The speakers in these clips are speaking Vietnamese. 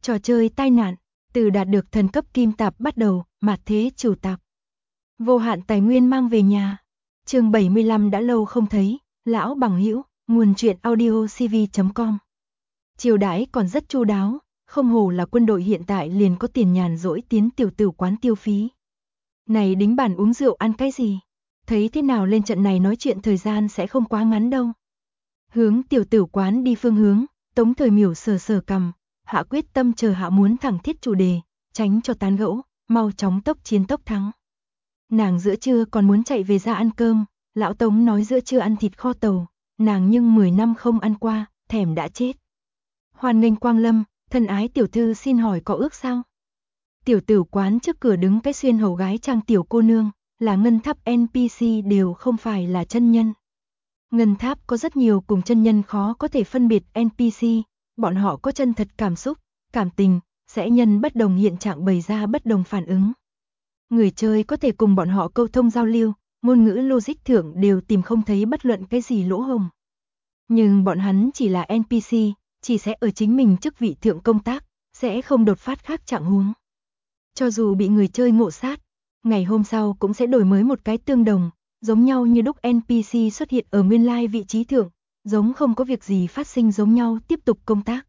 Trò chơi tai nạn, từ đạt được thần cấp kim tạp bắt đầu, mạt thế chủ tạp. Vô hạn tài nguyên mang về nhà. Chương 75 đã lâu không thấy, lão bằng hữu, nguồn truyện audio cv.com. Chiêu đãi còn rất chu đáo, không hổ là quân đội hiện tại liền có tiền nhàn rỗi tiến tiểu tử quán tiêu phí. Này đính bàn uống rượu ăn cái gì? Thấy thế nào lên trận này nói chuyện thời gian sẽ không quá ngắn đâu. Hướng tiểu tử quán đi phương hướng, Tống Thời Miểu sờ sờ cằm, hạ quyết tâm chờ hạ muốn thẳng thiết chủ đề, tránh cho tán gẫu, mau chóng tốc chiến tốc thắng. Nàng giữa trưa còn muốn chạy về ra ăn cơm, lão Tống nói giữa trưa ăn thịt kho tàu, nàng nhưng 10 năm không ăn qua, thèm đã chết. Hoan nghênh quang lâm, thân ái tiểu thư xin hỏi có ước sao? Tiểu tử quán trước cửa đứng cái xuyên hầu gái trang tiểu cô nương, là ngân tháp NPC đều không phải là chân nhân. Ngân tháp có rất nhiều cùng chân nhân khó có thể phân biệt NPC, bọn họ có chân thật cảm xúc, cảm tình, sẽ nhân bất đồng hiện trạng bày ra bất đồng phản ứng. Người chơi có thể cùng bọn họ câu thông giao lưu, ngôn ngữ logic thượng đều tìm không thấy bất luận cái gì lỗ hổng. Nhưng bọn hắn chỉ là NPC, chỉ sẽ ở chính mình chức vị thượng công tác, sẽ không đột phát khác trạng huống. Cho dù bị người chơi ngộ sát, ngày hôm sau cũng sẽ đổi mới một cái tương đồng, giống nhau như đúc NPC xuất hiện ở nguyên lai vị trí thượng, giống không có việc gì phát sinh giống nhau tiếp tục công tác.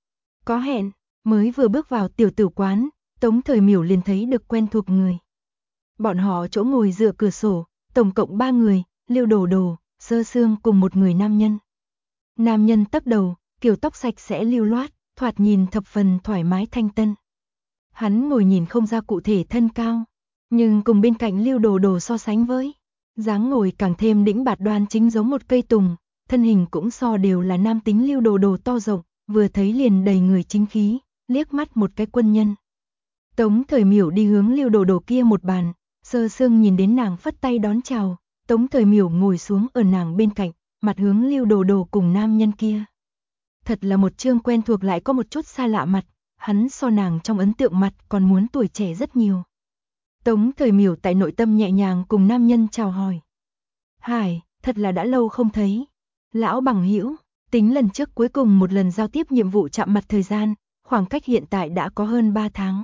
Có hẹn, mới vừa bước vào tiểu tử quán, Tống Thời Miểu liền thấy được quen thuộc người. Bọn họ chỗ ngồi dựa cửa sổ, tổng cộng 3 người, Liêu Đồ Đồ, Sơ Sương cùng một người nam nhân. Nam nhân tấp đầu, kiểu tóc sạch sẽ lưu loát, thoạt nhìn thập phần thoải mái thanh tân. Hắn ngồi nhìn không ra cụ thể thân cao, nhưng cùng bên cạnh Liêu Đồ Đồ so sánh với, dáng ngồi càng thêm đĩnh bạt đoan chính giống một cây tùng, thân hình cũng so đều là nam tính Liêu Đồ Đồ to rộng, vừa thấy liền đầy người chính khí, liếc mắt một cái quân nhân. Tống Thời Miểu đi hướng Liêu Đồ Đồ kia một bàn, Sơ Sương nhìn đến nàng phất tay đón chào, Tống Thời Miểu ngồi xuống ở nàng bên cạnh, mặt hướng Liêu Đồ Đồ cùng nam nhân kia. Thật là một chương quen thuộc lại có một chút xa lạ mặt, hắn so nàng trong ấn tượng mặt còn muốn tuổi trẻ rất nhiều. Tống Thời Miểu tại nội tâm nhẹ nhàng cùng nam nhân chào hỏi. Hải, thật là đã lâu không thấy. Lão bằng hữu, tính lần trước cuối cùng một lần giao tiếp nhiệm vụ chạm mặt thời gian, khoảng cách hiện tại đã có hơn 3 tháng.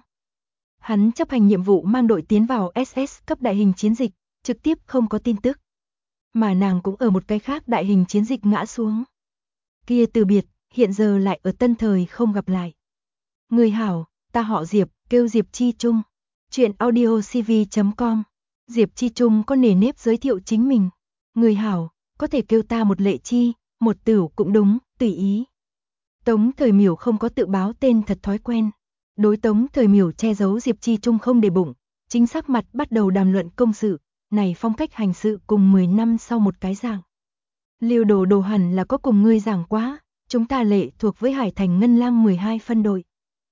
Hắn chấp hành nhiệm vụ mang đội tiến vào SS cấp đại hình chiến dịch, trực tiếp không có tin tức. Mà nàng cũng ở một cái khác đại hình chiến dịch ngã xuống. Kia từ biệt, hiện giờ lại ở Tân Thời không gặp lại. Người hảo, ta họ Diệp, kêu Diệp Chi Trung. Chuyện audio cv.com. Diệp Chi Trung có nề nếp giới thiệu chính mình. Người hảo, có thể kêu ta một Lệ Chi, một Tửu cũng đúng, tùy ý. Tống Thời Miểu không có tự báo tên thật thói quen. Đối Tống Thời Miểu che giấu Diệp Chi Trung không để bụng, chính xác mặt bắt đầu đàm luận công sự, này phong cách hành sự cùng 10 năm sau một cái dạng. Liêu Đồ Đồ hẳn là có cùng ngươi giảng quá, chúng ta Lệ thuộc với Hải Thành Ngân Lang 12 phân đội.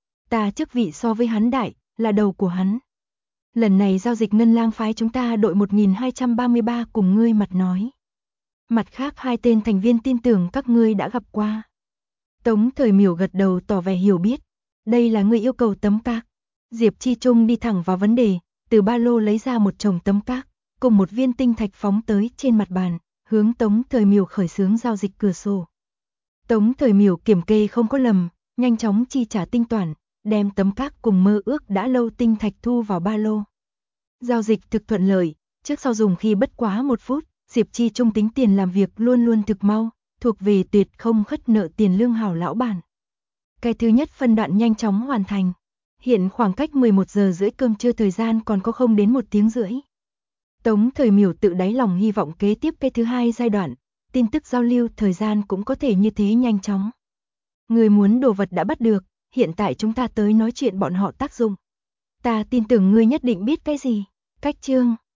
Ta chức vị so với hắn đại, là đầu của hắn. Lần này giao dịch Ngân Lang phái chúng ta đội 1233 cùng ngươi mặt nói. Mặt khác 2 tên thành viên tin tưởng các ngươi đã gặp qua. Tống Thời Miểu gật đầu tỏ vẻ hiểu biết. Đây là ngươi yêu cầu tấm cạc. Diệp Chi Trung đi thẳng vào vấn đề, từ ba lô lấy ra một chồng tấm cạc, cùng một viên tinh thạch phóng tới trên mặt bàn, hướng Tống Thời Miểu khởi xướng giao dịch cửa sổ. Tống Thời Miểu kiểm kê không có lầm, nhanh chóng chi trả tinh toán, đem tấm cạc cùng mơ ước đã lâu tinh thạch thu vào ba lô. Giao dịch thực thuận lợi, trước sau dùng khi bất quá 1 phút, Diệp Chi Trung tính tiền làm việc luôn luôn thực mau, thuộc về tuyệt không khất nợ tiền lương hảo lão bản. Cái thứ nhất phân đoạn nhanh chóng hoàn thành. Hiện khoảng cách 11 giờ rưỡi cơm trưa thời gian còn có không đến 1 tiếng rưỡi. Tống Thời Miểu tự đáy lòng hy vọng kế tiếp cái thứ hai giai đoạn, tin tức giao lưu thời gian cũng có thể như thế nhanh chóng. Người muốn đồ vật đã bắt được, hiện tại chúng ta tới nói chuyện bọn họ tác dụng. Ta tin tưởng ngươi nhất định biết cái gì. Cách chương